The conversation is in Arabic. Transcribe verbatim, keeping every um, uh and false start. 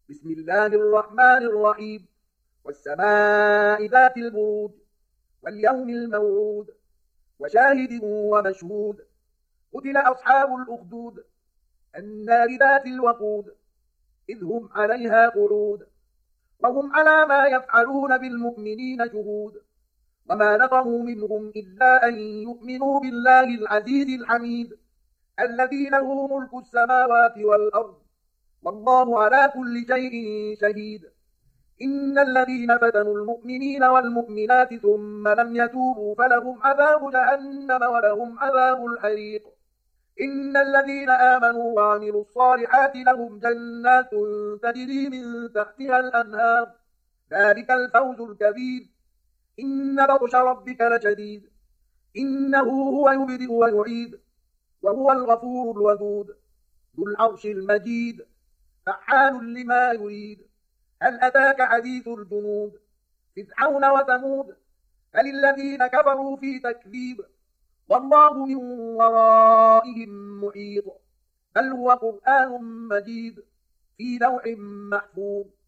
بسم الله الرحمن الرحيم. والسماء ذات البروج واليوم الموعود وشاهد ومشهود. قتل أصحاب الأخدود النار ذات الوقود إذ هم عليها قعود وهم على ما يفعلون بالمؤمنين شهود. وما نقموا منهم إلا أن يؤمنوا بالله العزيز الحميد الذي له ملك السماوات والأرض والله على كل شيء شهيد. إن الذين فتنوا المؤمنين والمؤمنات ثم لم يتوبوا فلهم عذاب جهنم ولهم عذاب الحريق. إن الذين آمنوا وعملوا الصالحات لهم جنات تجري من تحتها الأنهار ذلك الفوز الكبير. إن بطش ربك لشديد إنه هو يبدئ ويعيد وهو الغفور الودود ذو العرش المجيد فعال لما يريد. هل أتاك حديث الجنود فرعون وثمود بل الذين كفروا في تكذيب والله من ورائهم محيط. بل هو قرآن مجيد في لوح محفوظ.